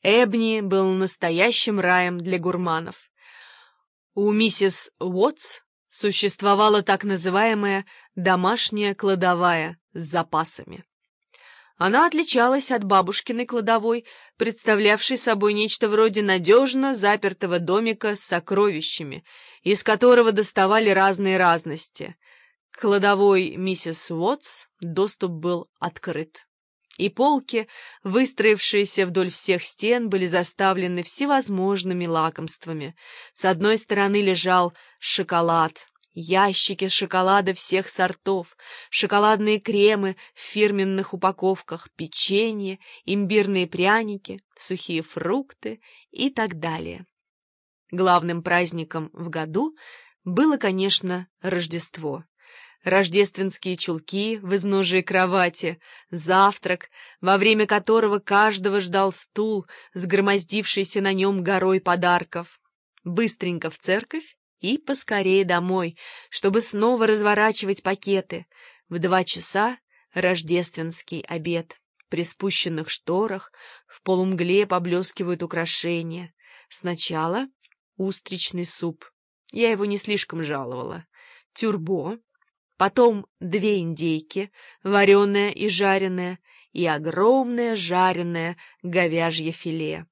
Эбни был настоящим раем для гурманов. У миссис Уотс существовала так называемая домашняя кладовая с запасами. Она отличалась от бабушкиной кладовой, представлявшей собой нечто вроде надежно запертого домика с сокровищами, из которого доставали разные разности. К кладовой миссис Уотс доступ был открыт. И полки, выстроившиеся вдоль всех стен, были заставлены всевозможными лакомствами. С одной стороны лежал шоколад, ящики шоколада всех сортов, шоколадные кремы в фирменных упаковках, печенье, имбирные пряники, сухие фрукты и так далее. Главным праздником в году было, конечно, Рождество. Рождественские чулки в изножии кровати, завтрак, во время которого каждого ждал стул, сгромоздившийся на нем горой подарков. Быстренько в церковь и поскорее домой, чтобы снова разворачивать пакеты. В 2 часа рождественский обед. При спущенных шторах в полумгле поблескивают украшения. Сначала устричный суп. Я его не слишком жаловала. Тюрбо. Потом 2 индейки, вареная и жареная, и огромное жареное говяжье филе.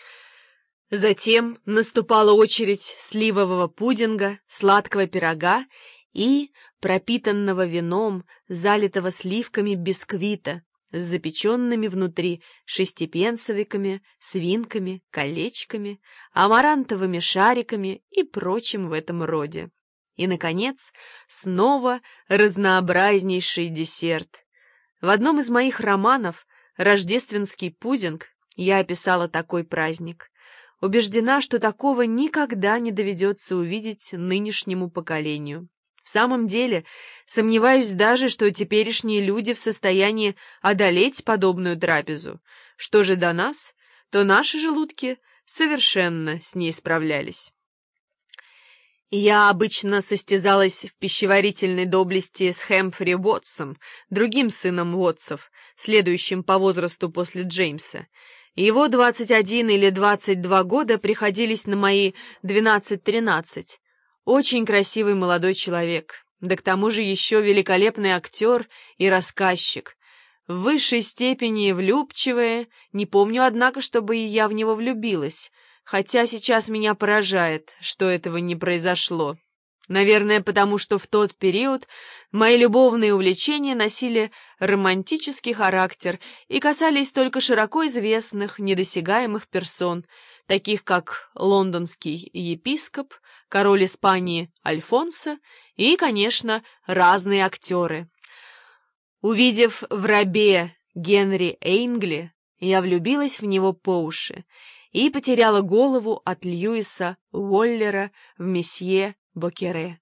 Затем наступала очередь сливового пудинга, сладкого пирога и пропитанного вином, залитого сливками бисквита с запеченными внутри шестипенсовиками, свинками, колечками, амарантовыми шариками и прочим в этом роде. И, наконец, снова разнообразнейший десерт. В одном из моих романов «Рождественский пудинг» я описала такой праздник. Убеждена, что такого никогда не доведется увидеть нынешнему поколению. В самом деле, сомневаюсь даже, что теперешние люди в состоянии одолеть подобную трапезу. Что же до нас, то наши желудки совершенно с ней справлялись. Я обычно состязалась в пищеварительной доблести с Хэмфри Уотсом, другим сыном Уотсов, следующим по возрасту после Джеймса. Его 21 или 22 года приходились на мои 12-13. Очень красивый молодой человек, да к тому же еще великолепный актер и рассказчик. В высшей степени влюбчивая, не помню, однако, чтобы и я в него влюбилась, хотя сейчас меня поражает, что этого не произошло. Наверное, потому что в тот период мои любовные увлечения носили романтический характер и касались только широко известных, недосягаемых персон, таких как лондонский епископ, король Испании Альфонсо и, конечно, разные актеры. Увидев в рабе Генри Эйнгли, я влюбилась в него по уши и потеряла голову от Льюиса Уоллера в месье Боккере.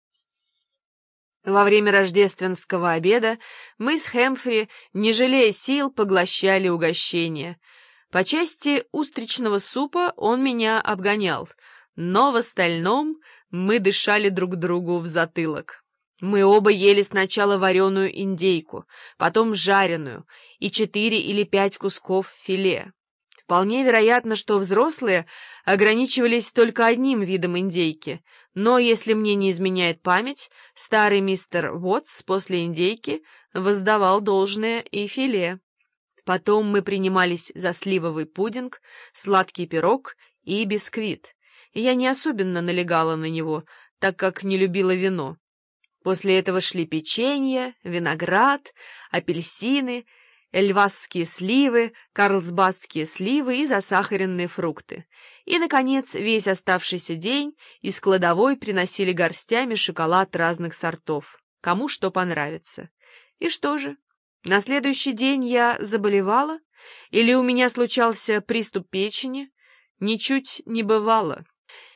Во время рождественского обеда мы с Хэмфри, не жалея сил, поглощали угощения. По части устричного супа он меня обгонял, но в остальном мы дышали друг другу в затылок. Мы оба ели сначала вареную индейку, потом жареную и 4 или 5 кусков филе. Вполне вероятно, что взрослые ограничивались только одним видом индейки, но, если мне не изменяет память, старый мистер Уотс после индейки воздавал должное и филе. Потом мы принимались за сливовый пудинг, сладкий пирог и бисквит. Я не особенно налегала на него, так как не любила вино. После этого шли печенье, виноград, апельсины, эльвасские сливы, карлсбадские сливы и засахаренные фрукты. И, наконец, весь оставшийся день из кладовой приносили горстями шоколад разных сортов, кому что понравится. И что же? На следующий день я заболевала? Или у меня случался приступ печени? Ничуть не бывало.